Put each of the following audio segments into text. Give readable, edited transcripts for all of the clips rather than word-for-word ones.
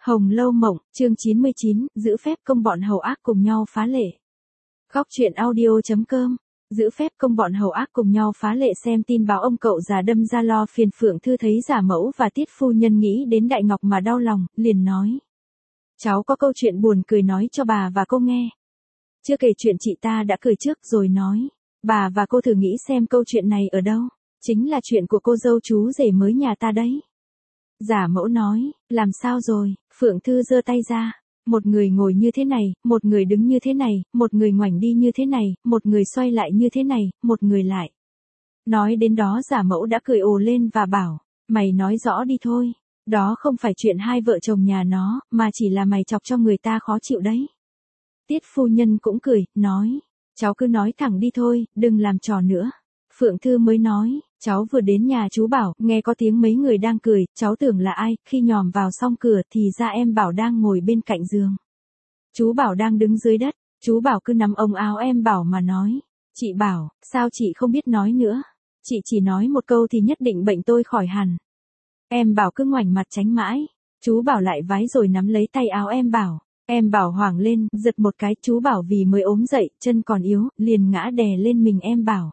Hồng Lâu Mộng, chương 99, giữ phép công bọn hầu ác cùng nhau phá lệ. Góc truyện audio.com, giữ phép công bọn hầu ác cùng nhau phá lệ. Xem tin báo ông cậu già đâm ra lo phiền. Phượng Thư thấy giả mẫu và Tiết phu nhân nghĩ đến Đại Ngọc mà đau lòng, liền nói. Cháu có câu chuyện buồn cười nói cho bà và cô nghe. Chưa kể chuyện chị ta đã cười trước rồi nói. Bà và cô thử nghĩ xem câu chuyện này ở đâu. Chính là chuyện của cô dâu chú rể mới nhà ta đấy. Giả mẫu nói, làm sao rồi? Phượng Thư giơ tay ra. Một người ngồi như thế này, một người đứng như thế này, một người ngoảnh đi như thế này, một người xoay lại như thế này, một người lại. Nói đến đó giả mẫu đã cười ồ lên và bảo, mày nói rõ đi thôi. Đó không phải chuyện hai vợ chồng nhà nó, mà chỉ là mày chọc cho người ta khó chịu đấy. Tiết phu nhân cũng cười, nói, cháu cứ nói thẳng đi thôi, đừng làm trò nữa. Phượng Thư mới nói, cháu vừa đến nhà chú Bảo, nghe có tiếng mấy người đang cười, cháu tưởng là ai, khi nhòm vào xong cửa thì ra em Bảo đang ngồi bên cạnh giường. Chú Bảo đang đứng dưới đất, chú Bảo cứ nắm ống áo em Bảo mà nói, chị Bảo, sao chị không biết nói nữa, chị chỉ nói một câu thì nhất định bệnh tôi khỏi hẳn. Em Bảo cứ ngoảnh mặt tránh mãi, chú Bảo lại vái rồi nắm lấy tay áo em Bảo hoảng lên, giật một cái, chú Bảo vì mới ốm dậy, chân còn yếu, liền ngã đè lên mình em Bảo.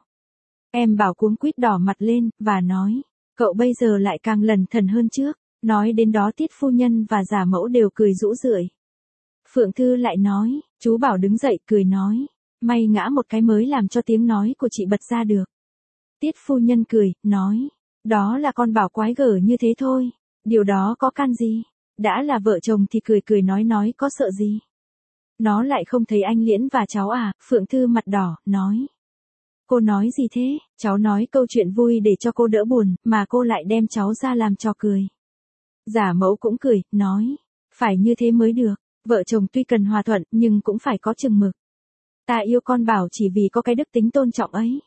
Em Bảo cuống quýt đỏ mặt lên, và nói, cậu bây giờ lại càng lẩn thẩn hơn trước. Nói đến đó Tiết phu nhân và giả mẫu đều cười rũ rượi. Phượng Thư lại nói, chú Bảo đứng dậy cười nói, may ngã một cái mới làm cho tiếng nói của chị bật ra được. Tiết phu nhân cười, nói, đó là con Bảo quái gở như thế thôi, điều đó có can gì, đã là vợ chồng thì cười cười nói có sợ gì. Nó lại không thấy anh Liễn và cháu à? Phượng Thư mặt đỏ, nói. Cô nói gì thế? Cháu nói câu chuyện vui để cho cô đỡ buồn, mà cô lại đem cháu ra làm trò cười. Giả mẫu cũng cười, nói. Phải như thế mới được, vợ chồng tuy cần hòa thuận, nhưng cũng phải có chừng mực. Ta yêu con Bảo chỉ vì có cái đức tính tôn trọng ấy.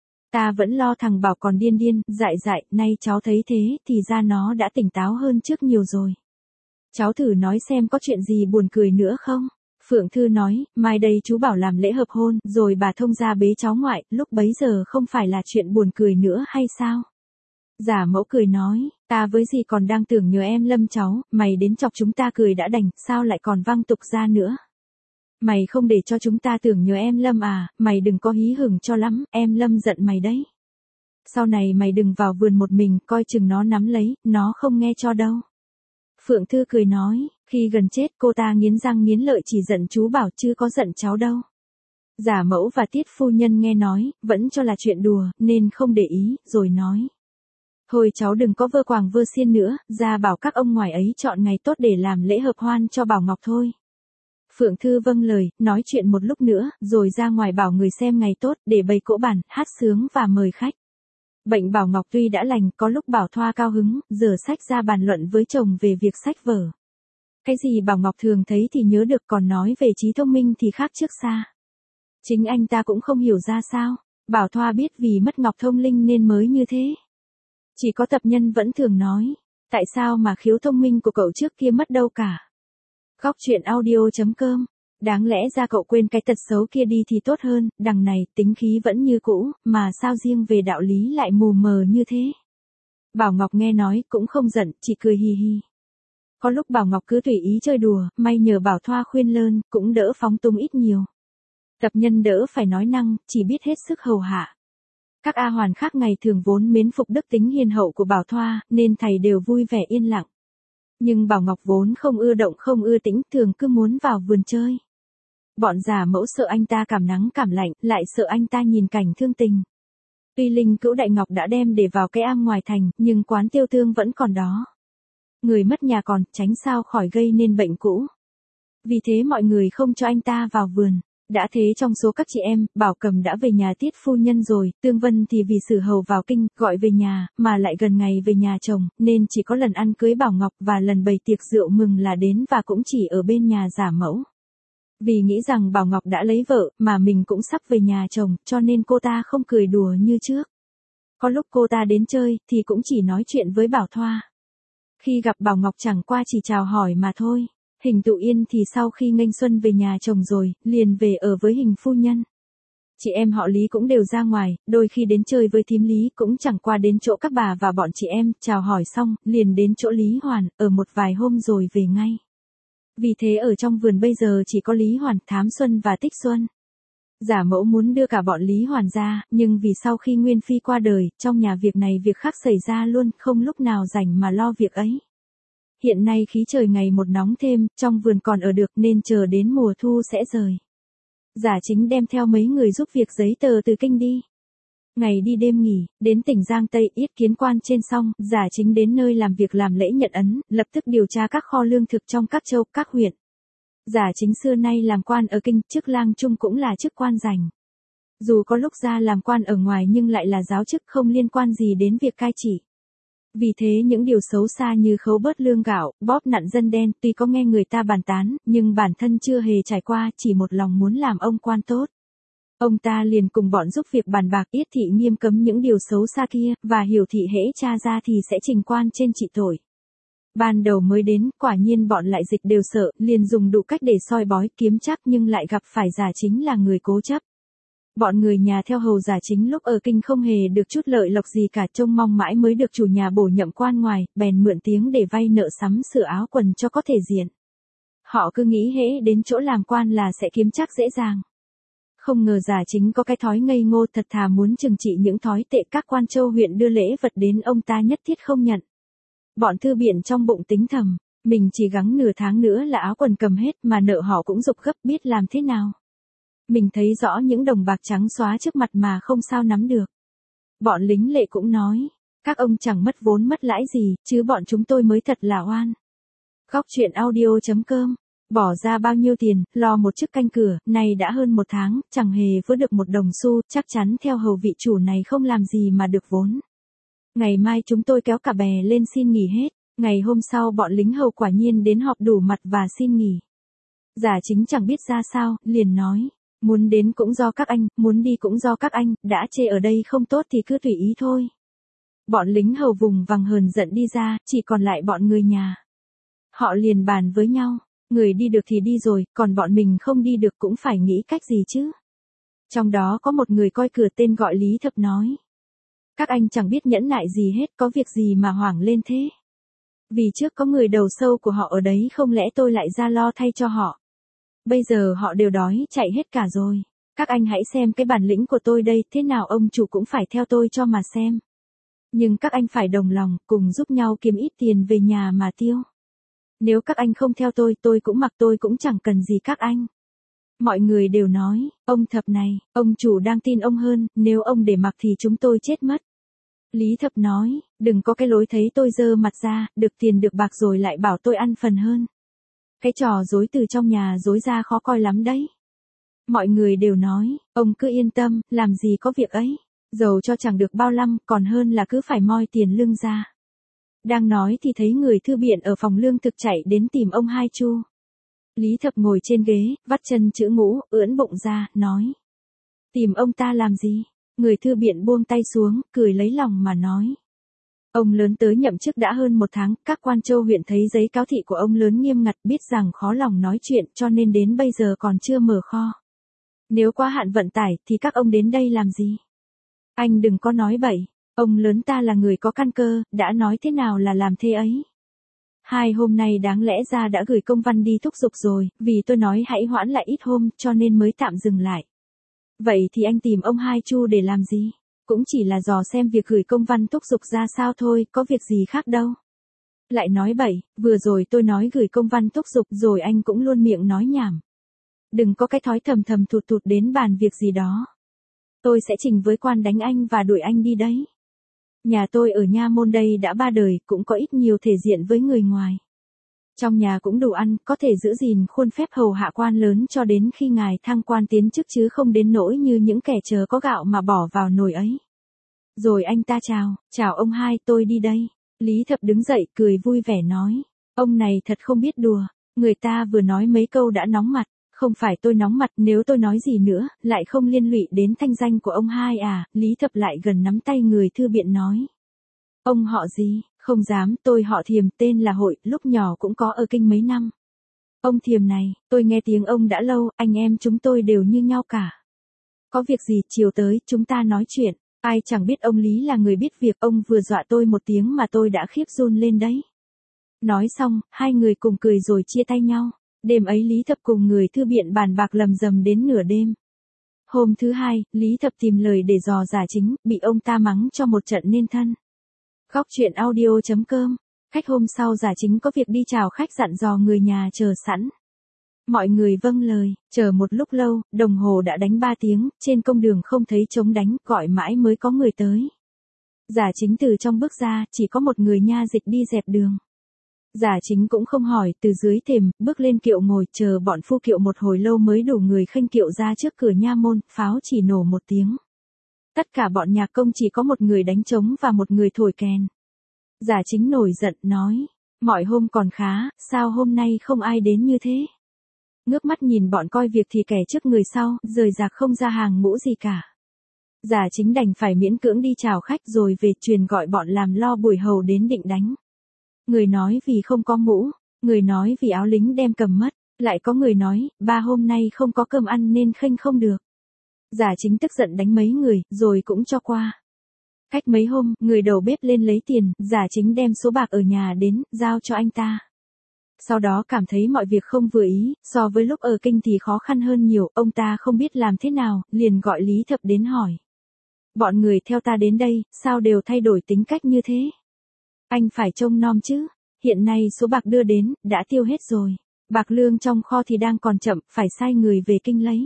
Ta vẫn lo thằng Bảo còn điên, dại, nay cháu thấy thế, thì ra nó đã tỉnh táo hơn trước nhiều rồi. Cháu thử nói xem có chuyện gì buồn cười nữa không? Phượng Thư nói, mai đây chú Bảo làm lễ hợp hôn, rồi bà thông gia bế cháu ngoại, lúc bấy giờ không phải là chuyện buồn cười nữa hay sao? Giả mẫu cười nói, ta với gì còn đang tưởng nhờ em Lâm cháu, mày đến chọc chúng ta cười đã đành, sao lại còn văng tục ra nữa? Mày không để cho chúng ta tưởng nhờ em Lâm à, mày đừng có hí hửng cho lắm, em Lâm giận mày đấy. Sau này mày đừng vào vườn một mình, coi chừng nó nắm lấy, nó không nghe cho đâu. Phượng Thư cười nói, khi gần chết cô ta nghiến răng nghiến lợi chỉ giận chú Bảo chứ có giận cháu đâu. Giả mẫu và Tiết phu nhân nghe nói, vẫn cho là chuyện đùa, nên không để ý, rồi nói. Thôi cháu đừng có vơ quàng vơ xiên nữa, ra bảo các ông ngoài ấy chọn ngày tốt để làm lễ hợp hoan cho Bảo Ngọc thôi. Phượng Thư vâng lời, nói chuyện một lúc nữa, rồi ra ngoài bảo người xem ngày tốt, để bày cỗ bàn, hát sướng và mời khách. Bệnh Bảo Ngọc tuy đã lành, có lúc Bảo Thoa cao hứng, giờ sách ra bàn luận với chồng về việc sách vở. Cái gì Bảo Ngọc thường thấy thì nhớ được, còn nói về trí thông minh thì khác trước xa. Chính anh ta cũng không hiểu ra sao. Bảo Thoa biết vì mất Ngọc thông linh nên mới như thế. Chỉ có tập nhân vẫn thường nói, tại sao mà khiếu thông minh của cậu trước kia mất đâu cả. Góc truyện audio.com, đáng lẽ ra cậu quên cái tật xấu kia đi thì tốt hơn, đằng này tính khí vẫn như cũ, mà sao riêng về đạo lý lại mù mờ như thế. Bảo Ngọc nghe nói cũng không giận, chỉ cười hì hì. Có lúc Bảo Ngọc cứ tùy ý chơi đùa, may nhờ Bảo Thoa khuyên lơn, cũng đỡ phóng túng ít nhiều. Tập nhân đỡ phải nói năng, chỉ biết hết sức hầu hạ. Các A hoàn khác ngày thường vốn mến phục đức tính hiền hậu của Bảo Thoa, nên thầy đều vui vẻ yên lặng. Nhưng Bảo Ngọc vốn không ưa động không ưa tĩnh, thường cứ muốn vào vườn chơi. Bọn giả mẫu sợ anh ta cảm nắng cảm lạnh, lại sợ anh ta nhìn cảnh thương tình. Tuy linh cữu Đại Ngọc đã đem để vào cái am ngoài thành, nhưng quán tiêu thương vẫn còn đó. Người mất nhà còn, tránh sao khỏi gây nên bệnh cũ. Vì thế mọi người không cho anh ta vào vườn. Đã thế trong số các chị em, Bảo Cầm đã về nhà Tiết phu nhân rồi, Tương Vân thì vì Sử Hầu vào kinh, gọi về nhà, mà lại gần ngày về nhà chồng, nên chỉ có lần ăn cưới Bảo Ngọc và lần bày tiệc rượu mừng là đến và cũng chỉ ở bên nhà giả mẫu. Vì nghĩ rằng Bảo Ngọc đã lấy vợ, mà mình cũng sắp về nhà chồng, cho nên cô ta không cười đùa như trước. Có lúc cô ta đến chơi, thì cũng chỉ nói chuyện với Bảo Thoa. Khi gặp Bảo Ngọc chẳng qua chỉ chào hỏi mà thôi. Hình Tụ Yên thì sau khi nghênh xuân về nhà chồng rồi, liền về ở với Hình phu nhân. Chị em họ Lý cũng đều ra ngoài, đôi khi đến chơi với thím Lý cũng chẳng qua đến chỗ các bà và bọn chị em, chào hỏi xong, liền đến chỗ Lý Hoàn, ở một vài hôm rồi về ngay. Vì thế ở trong vườn bây giờ chỉ có Lý Hoàn, Thám Xuân và Tích Xuân. Giả mẫu muốn đưa cả bọn Lý Hoàn ra, nhưng vì sau khi Nguyên Phi qua đời, trong nhà việc này việc khác xảy ra luôn, không lúc nào rảnh mà lo việc ấy. Hiện nay khí trời ngày một nóng thêm, trong vườn còn ở được nên chờ đến mùa thu sẽ rời. Giả Chính đem theo mấy người giúp việc giấy tờ từ kinh đi. Ngày đi đêm nghỉ, đến tỉnh Giang Tây yết kiến quan trên xong, Giả Chính đến nơi làm việc làm lễ nhận ấn, lập tức điều tra các kho lương thực trong các châu, các huyện. Giả Chính xưa nay làm quan ở kinh, chức lang trung cũng là chức quan rành. Dù có lúc ra làm quan ở ngoài nhưng lại là giáo chức không liên quan gì đến việc cai trị. Vì thế những điều xấu xa như khấu bớt lương gạo, bóp nặn dân đen tuy có nghe người ta bàn tán, nhưng bản thân chưa hề trải qua, chỉ một lòng muốn làm ông quan tốt. Ông ta liền cùng bọn giúp việc bàn bạc yết thị nghiêm cấm những điều xấu xa kia, và hiểu thị hễ tra ra thì sẽ trình quan trên trị tội. Ban đầu mới đến, quả nhiên bọn lại dịch đều sợ, liền dùng đủ cách để soi bói kiếm chắc nhưng lại gặp phải Giả Chính là người cố chấp. Bọn người nhà theo hầu Giả Chính lúc ở kinh không hề được chút lợi lộc gì cả, trông mong mãi mới được chủ nhà bổ nhậm quan ngoài, bèn mượn tiếng để vay nợ sắm sửa áo quần cho có thể diện. Họ cứ nghĩ hễ đến chỗ làm quan là sẽ kiếm chắc dễ dàng. Không ngờ Giả Chính có cái thói ngây ngô, thật thà muốn trừng trị những thói tệ, các quan châu huyện đưa lễ vật đến ông ta nhất thiết không nhận. Bọn thư biện trong bụng tính thầm, mình chỉ gắng nửa tháng nữa là áo quần cầm hết mà nợ họ cũng giục gấp, biết làm thế nào. Mình thấy rõ những đồng bạc trắng xóa trước mặt mà không sao nắm được. Bọn lính lệ cũng nói, các ông chẳng mất vốn mất lãi gì, chứ bọn chúng tôi mới thật là oan. Góc truyện audio.com, bỏ ra bao nhiêu tiền, lo một chức canh cửa, này đã hơn một tháng, chẳng hề vớ được một đồng xu, chắc chắn theo hầu vị chủ này không làm gì mà được vốn. Ngày mai chúng tôi kéo cả bè lên xin nghỉ hết. Ngày hôm sau bọn lính hầu quả nhiên đến họp đủ mặt và xin nghỉ. Giả Chính chẳng biết ra sao, liền nói, muốn đến cũng do các anh, muốn đi cũng do các anh, đã chê ở đây không tốt thì cứ tùy ý thôi. Bọn lính hầu vùng vằng hờn giận đi ra, chỉ còn lại bọn người nhà. Họ liền bàn với nhau, người đi được thì đi rồi, còn bọn mình không đi được cũng phải nghĩ cách gì chứ. Trong đó có một người coi cửa tên gọi Lý Thập nói, các anh chẳng biết nhẫn nại gì hết, có việc gì mà hoảng lên thế. Vì trước có người đầu sâu của họ ở đấy, không lẽ tôi lại ra lo thay cho họ. Bây giờ họ đều đói chạy hết cả rồi. Các anh hãy xem cái bản lĩnh của tôi đây, thế nào ông chủ cũng phải theo tôi cho mà xem. Nhưng các anh phải đồng lòng, cùng giúp nhau kiếm ít tiền về nhà mà tiêu. Nếu các anh không theo tôi cũng mặc, tôi cũng chẳng cần gì các anh. Mọi người đều nói, ông Thập này, ông chủ đang tin ông hơn, nếu ông để mặc thì chúng tôi chết mất. Lý Thập nói, đừng có cái lối thấy tôi dơ mặt ra, được tiền được bạc rồi lại bảo tôi ăn phần hơn. Cái trò dối từ trong nhà dối ra khó coi lắm đấy. Mọi người đều nói, ông cứ yên tâm, làm gì có việc ấy. Dầu cho chẳng được bao năm, còn hơn là cứ phải moi tiền lương ra. Đang nói thì thấy người thư biện ở phòng lương thực chạy đến tìm ông Hai Chu. Lý Thập ngồi trên ghế, vắt chân chữ ngũ, ưỡn bụng ra, nói. Tìm ông ta làm gì? Người thư biện buông tay xuống, cười lấy lòng mà nói. Ông lớn tới nhậm chức đã hơn một tháng, các quan châu huyện thấy giấy cáo thị của ông lớn nghiêm ngặt, biết rằng khó lòng nói chuyện cho nên đến bây giờ còn chưa mở kho. Nếu quá hạn vận tải thì các ông đến đây làm gì? Anh đừng có nói bậy, ông lớn ta là người có căn cơ, đã nói thế nào là làm thế ấy. Hai hôm nay đáng lẽ ra đã gửi công văn đi thúc giục rồi, vì tôi nói hãy hoãn lại ít hôm cho nên mới tạm dừng lại. Vậy thì anh tìm ông Hai Chu để làm gì? Cũng chỉ là dò xem việc gửi công văn thúc giục ra sao thôi, có việc gì khác đâu. Lại nói bậy, vừa rồi tôi nói gửi công văn thúc giục rồi anh cũng luôn miệng nói nhảm. Đừng có cái thói thầm thầm thụt thụt đến bàn việc gì đó. Tôi sẽ trình với quan đánh anh và đuổi anh đi đấy. Nhà tôi ở Nha Môn đây đã 3 đời, cũng có ít nhiều thể diện với người ngoài. Trong nhà cũng đủ ăn, có thể giữ gìn khuôn phép hầu hạ quan lớn cho đến khi ngài thăng quan tiến chức chứ không đến nỗi như những kẻ chờ có gạo mà bỏ vào nồi ấy. Rồi anh ta chào ông Hai, tôi đi đây. Lý Thập đứng dậy cười vui vẻ nói. Ông này thật không biết đùa, người ta vừa nói mấy câu đã nóng mặt. Không phải tôi nóng mặt, nếu tôi nói gì nữa, lại không liên lụy đến thanh danh của ông Hai à. Lý Thập lại gần nắm tay người thư biện nói. Ông họ gì? Không dám, tôi họ Thiềm, tên là Hội, lúc nhỏ cũng có ở kinh mấy năm. Ông Thiềm này, tôi nghe tiếng ông đã lâu, anh em chúng tôi đều như nhau cả. Có việc gì, chiều tới, chúng ta nói chuyện. Ai chẳng biết ông Lý là người biết việc, ông vừa dọa tôi một tiếng mà tôi đã khiếp run lên đấy. Nói xong, hai người cùng cười rồi chia tay nhau. Đêm ấy Lý Thập cùng người thư biện bàn bạc lầm rầm đến nửa đêm. Hôm thứ hai, Lý Thập tìm lời để dò Giả Chính, bị ông ta mắng cho một trận nên thân. Góc truyện audio.com. Khách hôm sau Giả Chính có việc đi chào khách dặn dò người nhà chờ sẵn. Mọi người vâng lời, chờ một lúc lâu, đồng hồ đã đánh 3 tiếng, trên công đường không thấy trống đánh, gọi mãi mới có người tới. Giả Chính từ trong bước ra, chỉ có một người nha dịch đi dẹp đường. Giả Chính cũng không hỏi, từ dưới thềm, bước lên kiệu ngồi, chờ bọn phu kiệu một hồi lâu mới đủ người khênh kiệu ra trước cửa nha môn, pháo chỉ nổ một tiếng. Tất cả bọn nhạc công chỉ có một người đánh trống và một người thổi kèn. Giả Chính nổi giận, nói, mọi hôm còn khá, sao hôm nay không ai đến như thế? Ngước mắt nhìn bọn coi việc thì kẻ trước người sau, rời rạc không ra hàng ngũ gì cả. Giả Chính đành phải miễn cưỡng đi chào khách rồi về truyền gọi bọn làm lo buổi hầu đến định đánh. Người nói vì không có mũ, người nói vì áo lính đem cầm mất, lại có người nói, 3 hôm nay không có cơm ăn nên khênh không được. Giả Chính tức giận đánh mấy người, rồi cũng cho qua. Cách mấy hôm, người đầu bếp lên lấy tiền, Giả Chính đem số bạc ở nhà đến, giao cho anh ta. Sau đó cảm thấy mọi việc không vừa ý, so với lúc ở kinh thì khó khăn hơn nhiều, ông ta không biết làm thế nào, liền gọi Lý Thập đến hỏi. Bọn người theo ta đến đây, sao đều thay đổi tính cách như thế? Anh phải trông nom chứ, hiện nay số bạc đưa đến, đã tiêu hết rồi. Bạc lương trong kho thì đang còn chậm, phải sai người về kinh lấy.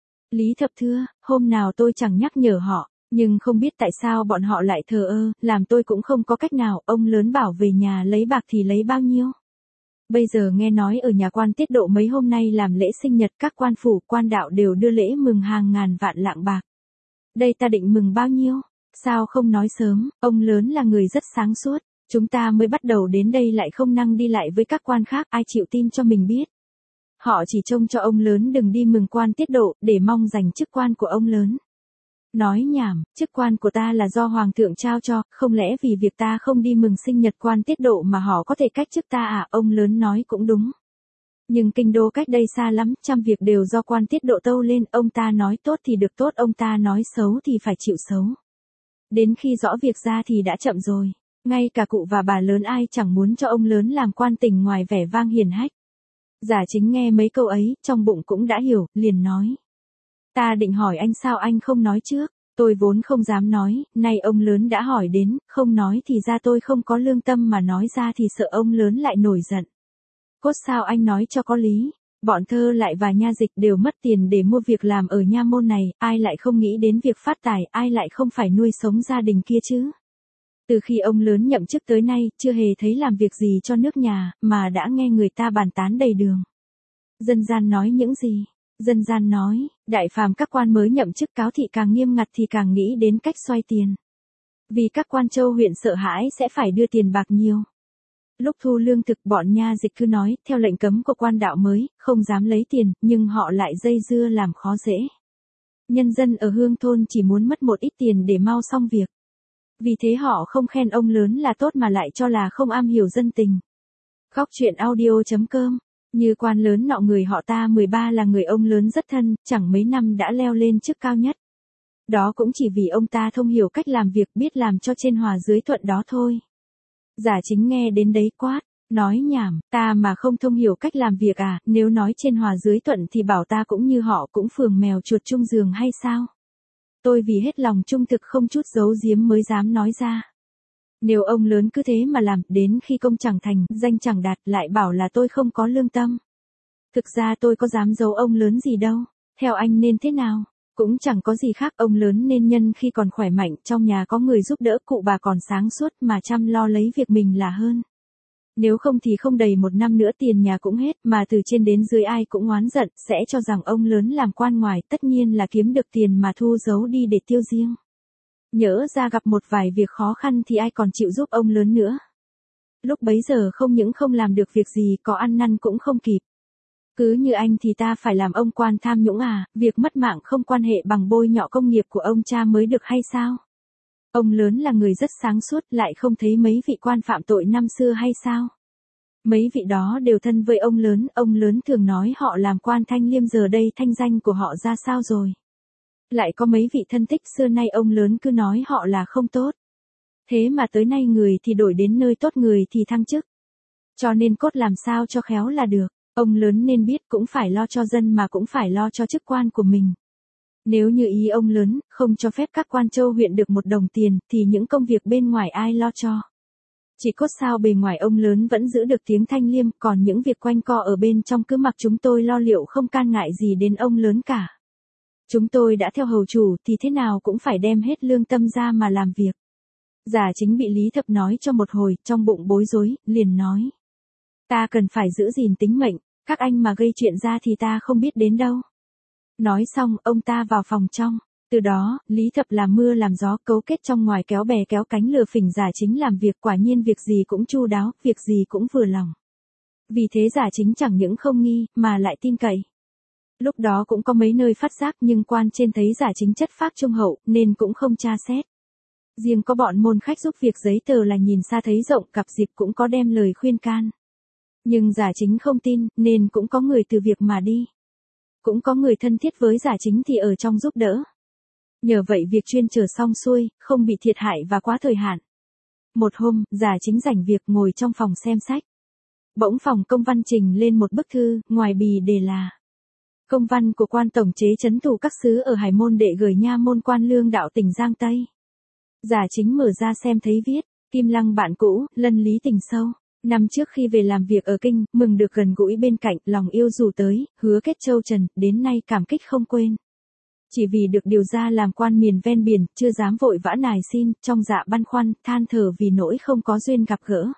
Lý Thập thưa, hôm nào tôi chẳng nhắc nhở họ, nhưng không biết tại sao bọn họ lại thờ ơ, làm tôi cũng không có cách nào, ông lớn bảo về nhà lấy bạc thì lấy bao nhiêu. Bây giờ nghe nói ở nhà quan tiết độ mấy hôm nay làm lễ sinh nhật các quan phủ, quan đạo đều đưa lễ mừng hàng ngàn vạn lạng bạc. Đây ta định mừng bao nhiêu? Sao không nói sớm, ông lớn là người rất sáng suốt. Chúng ta mới bắt đầu đến đây lại không năng đi lại với các quan khác, ai chịu tin cho mình biết. Họ chỉ trông cho ông lớn đừng đi mừng quan tiết độ, để mong giành chức quan của ông lớn. Nói nhảm, chức quan của ta là do hoàng thượng trao cho, không lẽ vì việc ta không đi mừng sinh nhật quan tiết độ mà họ có thể cách chức ta à? Ông lớn nói cũng đúng. Nhưng kinh đô cách đây xa lắm, trăm việc đều do quan tiết độ tâu lên, ông ta nói tốt thì được tốt, ông ta nói xấu thì phải chịu xấu. Đến khi rõ việc ra thì đã chậm rồi. Ngay cả cụ và bà lớn ai chẳng muốn cho ông lớn làm quan tỉnh ngoài vẻ vang hiền hách. Giả Chính nghe mấy câu ấy, trong bụng cũng đã hiểu, liền nói. Ta định hỏi anh sao anh không nói trước, tôi vốn không dám nói, nay ông lớn đã hỏi đến, không nói thì ra tôi không có lương tâm mà nói ra thì sợ ông lớn lại nổi giận. Cốt sao anh nói cho có lý, bọn thơ lại và nha dịch đều mất tiền để mua việc làm ở nha môn này, ai lại không nghĩ đến việc phát tài, ai lại không phải nuôi sống gia đình kia chứ. Từ khi ông lớn nhậm chức tới nay, chưa hề thấy làm việc gì cho nước nhà, mà đã nghe người ta bàn tán đầy đường. Dân gian nói những gì? Dân gian nói, đại phàm các quan mới nhậm chức cáo thị càng nghiêm ngặt thì càng nghĩ đến cách xoay tiền. Vì các quan châu huyện sợ hãi sẽ phải đưa tiền bạc nhiều. Lúc thu lương thực bọn nha dịch cứ nói, theo lệnh cấm của quan đạo mới, không dám lấy tiền, nhưng họ lại dây dưa làm khó dễ. Nhân dân ở hương thôn chỉ muốn mất một ít tiền để mau xong việc. Vì thế họ không khen ông lớn là tốt mà lại cho là không am hiểu dân tình. Góc truyện audio.com. Như quan lớn nọ người họ ta 13 là người ông lớn rất thân, chẳng mấy năm đã leo lên chức cao nhất. Đó cũng chỉ vì ông ta thông hiểu cách làm việc, biết làm cho trên hòa dưới thuận đó thôi. Giả Chính nghe đến đấy quát, nói nhảm, ta mà không thông hiểu cách làm việc à, nếu nói trên hòa dưới thuận thì bảo ta cũng như họ cũng phường mèo chuột chung giường hay sao? Tôi vì hết lòng trung thực không chút giấu giếm mới dám nói ra. Nếu ông lớn cứ thế mà làm, đến khi công chẳng thành, danh chẳng đạt, lại bảo là tôi không có lương tâm. Thực ra tôi có dám giấu ông lớn gì đâu, theo anh nên thế nào? Cũng chẳng có gì khác, ông lớn nên nhân khi còn khỏe mạnh, trong nhà có người giúp đỡ, cụ bà còn sáng suốt mà chăm lo lấy việc mình là hơn. Nếu không thì không đầy 1 năm nữa tiền nhà cũng hết, mà từ trên đến dưới ai cũng oán giận, sẽ cho rằng ông lớn làm quan ngoài, tất nhiên là kiếm được tiền mà thu giấu đi để tiêu riêng. Nhỡ ra gặp một vài việc khó khăn thì ai còn chịu giúp ông lớn nữa. Lúc bấy giờ không những không làm được việc gì, có ăn năn cũng không kịp. Cứ như anh thì ta phải làm ông quan tham nhũng à, việc mất mạng không quan hệ bằng bôi nhọ công nghiệp của ông cha mới được hay sao? Ông lớn là người rất sáng suốt, lại không thấy mấy vị quan phạm tội năm xưa hay sao? Mấy vị đó đều thân với ông lớn thường nói họ làm quan thanh liêm, giờ đây thanh danh của họ ra sao rồi? Lại có mấy vị thân thích xưa nay ông lớn cứ nói họ là không tốt. Thế mà tới nay người thì đổi đến nơi tốt, người thì thăng chức. Cho nên cốt làm sao cho khéo là được. Ông lớn nên biết cũng phải lo cho dân mà cũng phải lo cho chức quan của mình. Nếu như ý ông lớn, không cho phép các quan châu huyện được một đồng tiền, thì những công việc bên ngoài ai lo cho. Chỉ cốt sao bề ngoài ông lớn vẫn giữ được tiếng thanh liêm, còn những việc quanh co ở bên trong cứ mặc chúng tôi lo liệu không can ngại gì đến ông lớn cả. Chúng tôi đã theo hầu chủ thì thế nào cũng phải đem hết lương tâm ra mà làm việc. Giả Chính bị Lý Thập nói cho một hồi, trong bụng bối rối, liền nói. Ta cần phải giữ gìn tính mệnh, các anh mà gây chuyện ra thì ta không biết đến đâu. Nói xong, ông ta vào phòng trong. Từ đó, Lý Thập làm mưa làm gió, cấu kết trong ngoài, kéo bè kéo cánh lừa phỉnh Giả Chính làm việc, quả nhiên việc gì cũng chu đáo, việc gì cũng vừa lòng. Vì thế Giả Chính chẳng những không nghi, mà lại tin cậy. Lúc đó cũng có mấy nơi phát giác, nhưng quan trên thấy Giả Chính chất phác trung hậu, nên cũng không tra xét. Riêng có bọn môn khách giúp việc giấy tờ là nhìn xa thấy rộng, cặp dịp cũng có đem lời khuyên can. Nhưng Giả Chính không tin, nên cũng có người từ việc mà đi. Cũng có người thân thiết với Giả Chính thì ở trong giúp đỡ. Nhờ vậy việc chuyên trở xong xuôi, không bị thiệt hại và quá thời hạn. Một hôm, Giả Chính rảnh việc ngồi trong phòng xem sách. Bỗng phòng công văn trình lên một bức thư, ngoài bì đề là công văn của quan tổng chế trấn thủ các xứ ở Hải Môn đệ gửi nha môn Quan Lương đạo tỉnh Giang Tây. Giả Chính mở ra xem thấy viết, Kim Lăng bạn cũ, lân lý tình sâu. Năm trước khi về làm việc ở kinh, mừng được gần gũi bên cạnh, lòng yêu dù tới, hứa kết châu trần, đến nay cảm kích không quên. Chỉ vì được điều ra làm quan miền ven biển, chưa dám vội vã nài xin, trong dạ băn khoăn, than thở vì nỗi không có duyên gặp gỡ.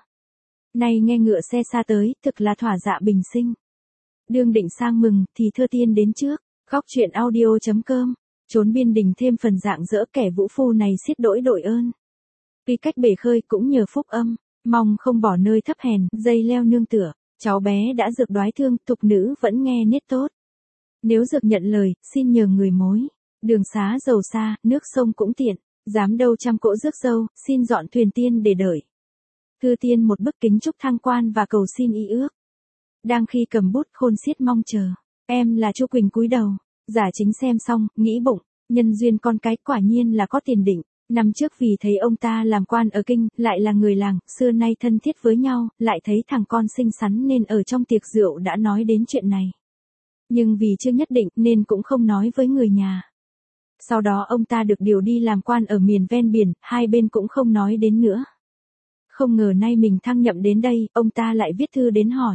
Nay nghe ngựa xe xa tới, thực là thỏa dạ bình sinh. Đương định sang mừng, thì thơ tiên đến trước. Góc truyện audio.com. Trốn biên đình thêm phần dạng dỡ, kẻ vũ phu này xiết đổi đội ơn. Tuy cách bể khơi cũng nhờ phúc âm, mong không bỏ nơi thấp hèn, dây leo nương tựa. Cháu bé đã dược đoái thương, tục nữ vẫn nghe nết tốt. Nếu dược nhận lời, xin nhờ người mối. Đường xá giàu xa, nước sông cũng tiện. Dám đâu trăm cỗ rước dâu, xin dọn thuyền tiên để đợi. Thư tiên một bức kính chúc thăng quan và cầu xin y ước. Đang khi cầm bút khôn xiết mong chờ. Em là Chu Quỳnh cúi đầu. Giả Chính xem xong, nghĩ bụng, nhân duyên con cái quả nhiên là có tiền định. Năm trước vì thấy ông ta làm quan ở kinh, lại là người làng, xưa nay thân thiết với nhau, lại thấy thằng con xinh xắn nên ở trong tiệc rượu đã nói đến chuyện này. Nhưng vì chưa nhất định nên cũng không nói với người nhà. Sau đó ông ta được điều đi làm quan ở miền ven biển, hai bên cũng không nói đến nữa. Không ngờ nay mình thăng nhậm đến đây, ông ta lại viết thư đến hỏi.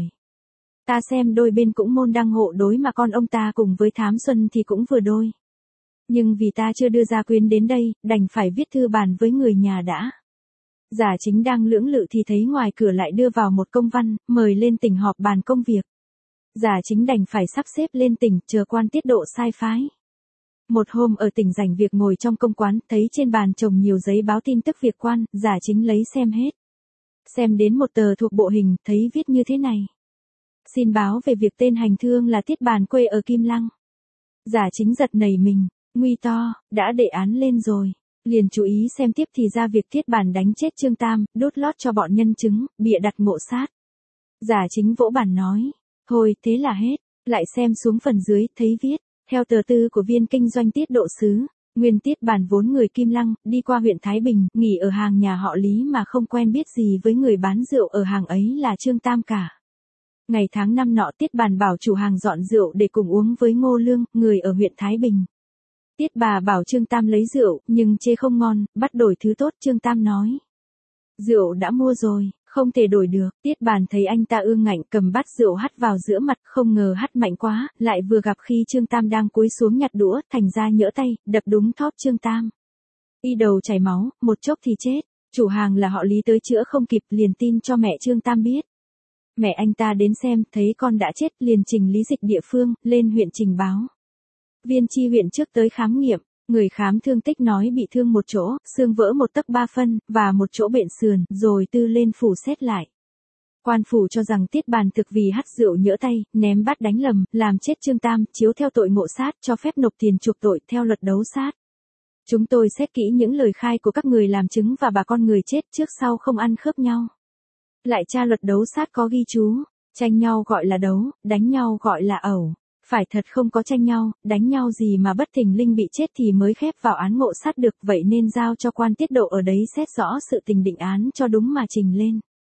Ta xem đôi bên cũng môn đăng hộ đối mà con ông ta cùng với Thám Xuân thì cũng vừa đôi. Nhưng vì ta chưa đưa gia quyến đến đây, đành phải viết thư bàn với người nhà đã. Giả Chính đang lưỡng lự thì thấy ngoài cửa lại đưa vào một công văn, mời lên tỉnh họp bàn công việc. Giả Chính đành phải sắp xếp lên tỉnh, chờ quan tiết độ sai phái. Một hôm ở tỉnh rảnh việc ngồi trong công quán, thấy trên bàn chồng nhiều giấy báo tin tức việc quan, Giả Chính lấy xem hết. Xem đến một tờ thuộc bộ hình, thấy viết như thế này. Xin báo về việc tên hành thương là Tiết Bàn quê ở Kim Lăng. Giả Chính giật nảy mình, nguy to, đã đệ án lên rồi. Liền chú ý xem tiếp thì ra việc Tiết Bàn đánh chết Trương Tam, đốt lót cho bọn nhân chứng, bịa đặt ngộ sát. Giả Chính vỗ bàn nói, thôi thế là hết. Lại xem xuống phần dưới, thấy viết, theo tờ tư của viên kinh doanh tiết độ sứ, nguyên Tiết Bàn vốn người Kim Lăng, đi qua huyện Thái Bình, nghỉ ở hàng nhà họ Lý mà không quen biết gì với người bán rượu ở hàng ấy là Trương Tam cả. Ngày tháng năm nọ Tiết Bàn bảo chủ hàng dọn rượu để cùng uống với Ngô Lương, người ở huyện Thái Bình. Tiết bà bảo Trương Tam lấy rượu, nhưng chê không ngon, bắt đổi thứ tốt. Trương Tam nói, rượu đã mua rồi, không thể đổi được. Tiết Bàn thấy anh ta ương ngạnh, cầm bát rượu hắt vào giữa mặt, không ngờ hắt mạnh quá, lại vừa gặp khi Trương Tam đang cúi xuống nhặt đũa, thành ra nhỡ tay, đập đúng thóp Trương Tam. Y đầu chảy máu, một chốc thì chết. Chủ hàng là họ Lý tới chữa không kịp, liền tin cho mẹ Trương Tam biết. Mẹ anh ta đến xem, thấy con đã chết, liền trình lý dịch địa phương, lên huyện trình báo. Viên chi huyện trước tới khám nghiệm, người khám thương tích nói bị thương một chỗ, xương vỡ 1 tấc 3 phân, và một chỗ bện sườn, rồi tư lên phủ xét lại. Quan phủ cho rằng Tiết Bàn thực vì hắt rượu nhỡ tay, ném bát đánh lầm, làm chết Trương Tam, chiếu theo tội ngộ sát, cho phép nộp tiền chuộc tội theo luật đấu sát. Chúng tôi xét kỹ những lời khai của các người làm chứng và bà con người chết trước sau không ăn khớp nhau. Lại tra luật đấu sát có ghi chú, tranh nhau gọi là đấu, đánh nhau gọi là ẩu. Phải thật không có tranh nhau, đánh nhau gì mà bất thình lình bị chết thì mới khép vào án ngộ sát được, vậy nên giao cho quan tiết độ ở đấy xét rõ sự tình định án cho đúng mà trình lên.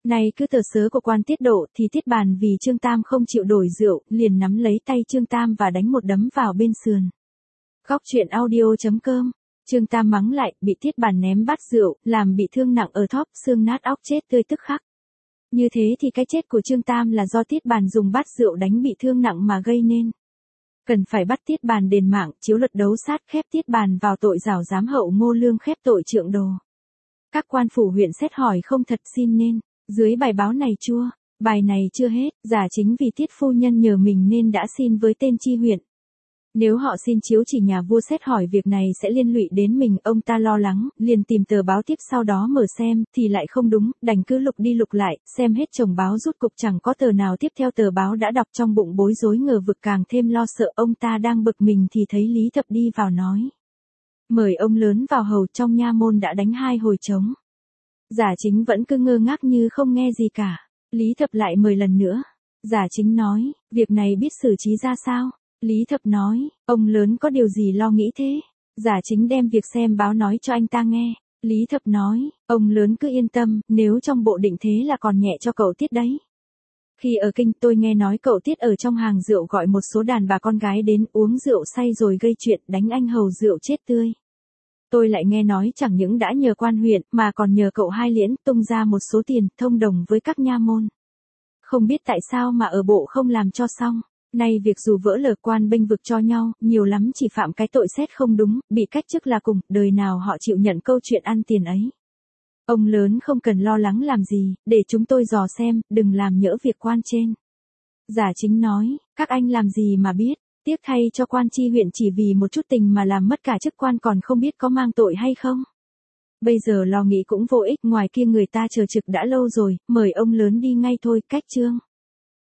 Nay cứ tờ sớ của quan Tiết Độ thì Tiết Bàn vì Trương Tam không chịu đổi rượu, liền nắm lấy tay Trương Tam và đánh một đấm vào bên sườn. Góc truyện audio.com. Trương Tam mắng lại, bị Tiết Bàn ném bát rượu, làm bị thương nặng ở thóp, xương nát óc chết tươi tức khắc. Như thế thì cái chết của Trương Tam là do Tiết Bàn dùng bát rượu đánh bị thương nặng mà gây nên. Cần phải bắt Tiết Bàn đền mạng, chiếu luật đấu sát khép Tiết Bàn vào tội giảo giám hậu Ngô Lương khép tội trượng đồ. Các quan phủ huyện xét hỏi không thật xin nên. Dưới bài báo này chua, bài này chưa hết, giả chính vì Tiết phu nhân nhờ mình nên đã xin với tên chi huyện. Nếu họ xin chiếu chỉ nhà vua xét hỏi việc này sẽ liên lụy đến mình, ông ta lo lắng, liền tìm tờ báo tiếp sau đó mở xem, thì lại không đúng, đành cứ lục đi lục lại, xem hết chồng báo rút cục chẳng có tờ nào tiếp theo tờ báo đã đọc trong bụng bối rối ngờ vực càng thêm lo sợ. Ông ta đang bực mình thì thấy Lý Thập đi vào nói. Mời ông lớn vào hầu. Trong nha môn đã đánh 2 hồi trống. Giả chính vẫn cứ ngơ ngác như không nghe gì cả. Lý Thập lại mời lần nữa. Giả chính nói, việc này biết xử trí ra sao? Lý Thập nói, ông lớn có điều gì lo nghĩ thế? Giả chính đem việc xem báo nói cho anh ta nghe. Lý Thập nói, ông lớn cứ yên tâm, nếu trong bộ định thế là còn nhẹ cho cậu Tiết đấy. Khi ở kinh tôi nghe nói cậu Tiết ở trong hàng rượu gọi một số đàn bà con gái đến uống rượu say rồi gây chuyện đánh anh hầu rượu chết tươi. Tôi lại nghe nói chẳng những đã nhờ quan huyện mà còn nhờ cậu Hai Liễn tung ra một số tiền thông đồng với các nha môn. Không biết tại sao mà ở bộ không làm cho xong. Nay việc dù vỡ lờ quan bênh vực cho nhau, nhiều lắm chỉ phạm cái tội xét không đúng, bị cách chức là cùng, đời nào họ chịu nhận câu chuyện ăn tiền ấy. Ông lớn không cần lo lắng làm gì, để chúng tôi dò xem, đừng làm nhỡ việc quan trên. Giả chính nói, các anh làm gì mà biết, tiếc thay cho quan chi huyện chỉ vì một chút tình mà làm mất cả chức quan còn không biết có mang tội hay không. Bây giờ lo nghĩ cũng vô ích, ngoài kia người ta chờ trực đã lâu rồi, mời ông lớn đi ngay thôi. Cách chương.